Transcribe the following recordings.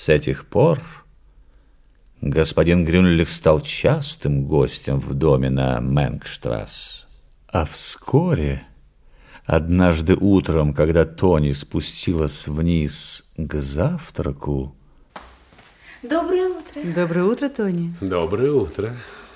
С этих пор господин Грюнлих стал частым гостем в доме на Менгштрасс. А вскоре, однажды утром, когда Тони спустилась вниз к завтраку... Доброе утро. Доброе утро, Тони. Доброе утро.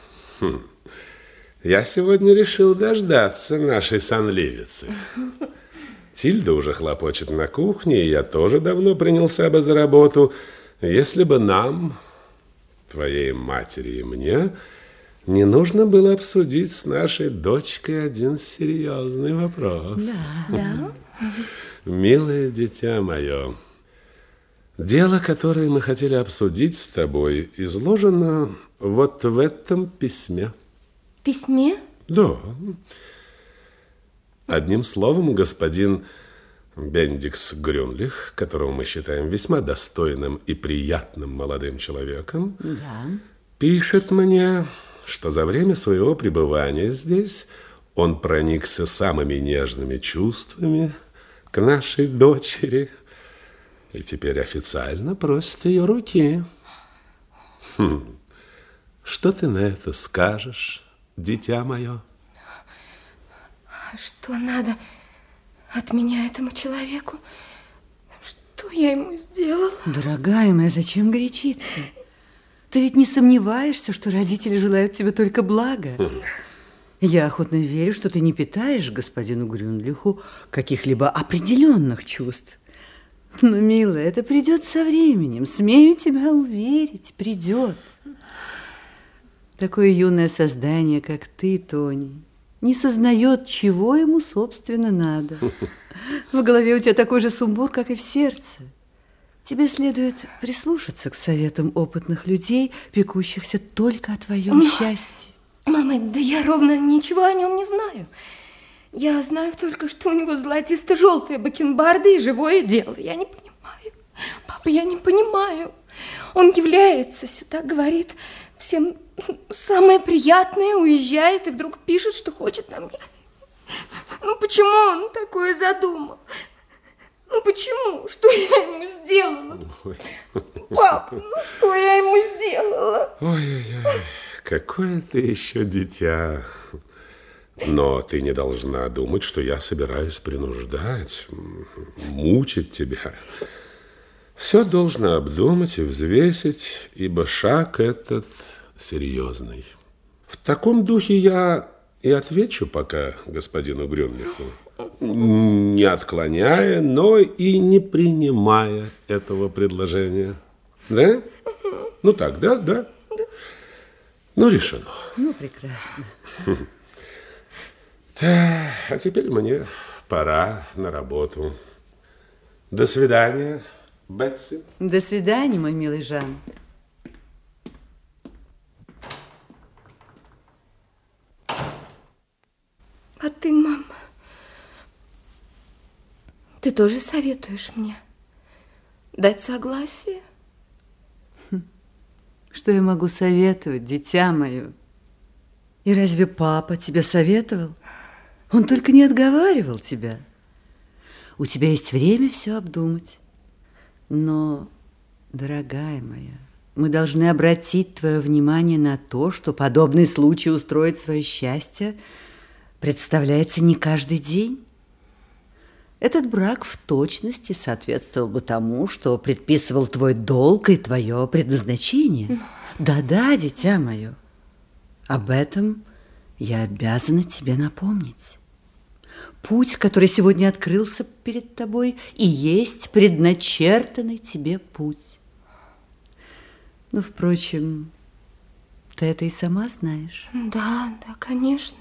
Я сегодня решил дождаться нашей сонливицы. Тильда уже хлопочет на кухне, и я тоже давно принялся бы за работу, если бы нам, твоей матери и мне, не нужно было обсудить с нашей дочкой один серьезный вопрос. Да. Милое дитя мое, дело, которое мы хотели обсудить с тобой, изложено вот в этом письме. Письме? Да. Одним словом, господин Бендикс Грюнлих, которого мы считаем весьма достойным и приятным молодым человеком, пишет мне, что за время своего пребывания здесь он проникся самыми нежными чувствами к нашей дочери и теперь официально просит ее руки. Что ты на это скажешь, дитя мое? Что надо от меня этому человеку? Что я ему сделала? Дорогая моя, зачем горячиться? Ты ведь не сомневаешься, что родители желают тебе только блага. Я охотно верю, что ты не питаешь господину Грюнлиху каких-либо определенных чувств. Но, милая, это придет со временем. Смею тебя уверить, придет. Такое юное создание, как ты, Тони, не сознает, чего ему, собственно, надо. В голове у тебя такой же сумбур, как и в сердце. Тебе следует прислушаться к советам опытных людей, пекущихся только о твоем счастье. Мама, да я ровно ничего о нем не знаю. Я знаю только, что у него золотисто-желтые бакенбарды и живое дело. Я не понимаю. Папа, я не понимаю. Он является сюда, говорит всем самое приятное, уезжает и вдруг пишет, что хочет на мне. Ну, почему он такое задумал? Ну, почему? Что я ему сделала? Папа, ну, что я ему сделала? Ой-ой-ой, какое ты еще дитя. Но ты не должна думать, что я собираюсь принуждать, мучить тебя. Все должно обдумать и взвесить, ибо шаг этот серьезный. В таком духе я и отвечу пока господину Грюнлиху, не отклоняя, но и не принимая этого предложения. Да? Ну так, да? Ну, решено. Ну, прекрасно. Да, а теперь мне пора на работу. До свидания, Бетси. До свидания, мой милый Жан. А ты, мама, ты тоже советуешь мне дать согласие? Что я могу советовать, дитя мое? И разве папа тебе советовал? Он только не отговаривал тебя. У тебя есть время все обдумать. Но, дорогая моя, мы должны обратить твое внимание на то, что подобный случай устроить свое счастье представляется не каждый день. Этот брак в точности соответствовал бы тому, что предписывал твой долг и твое предназначение. Да-да, дитя мое, об этом я обязана тебе напомнить. Путь, который сегодня открылся перед тобой, и есть предначертанный тебе путь. Но, впрочем, ты это и сама знаешь. Да, конечно.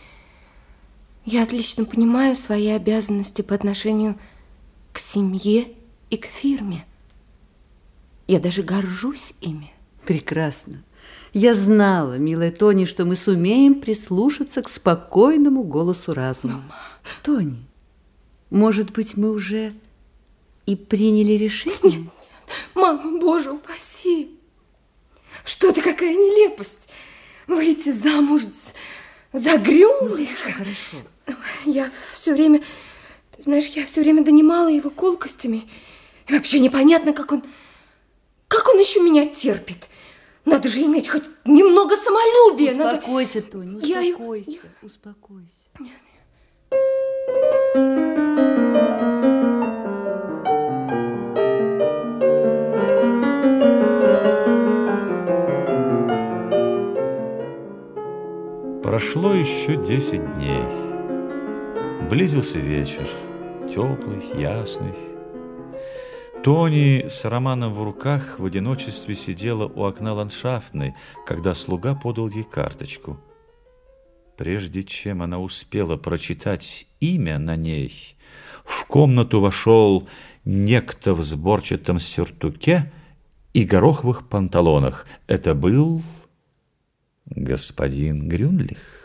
Я отлично понимаю свои обязанности по отношению к семье и к фирме. Я даже горжусь ими. Прекрасно. Я знала, милая Тони, что мы сумеем прислушаться к спокойному голосу разума. Тони, может быть, мы уже и приняли решение? Нет. Мама, Боже упаси! Что это, какая нелепость! Выйти замуж за Грюнлиха. Хорошо. Я все время, ты знаешь, я все время донимала его колкостями. И вообще непонятно, как он Как он еще меня терпит? Надо же иметь хоть немного самолюбия. Успокойся, Тоня, успокойся, успокойся. Прошло еще 10 дней. Близился вечер, теплый, ясный. Тони с романом в руках в одиночестве сидела у окна ландшафтной, когда слуга подал ей карточку. Прежде чем она успела прочитать имя на ней, в комнату вошел некто в сборчатом сюртуке и гороховых панталонах. Это был господин Грюнлих.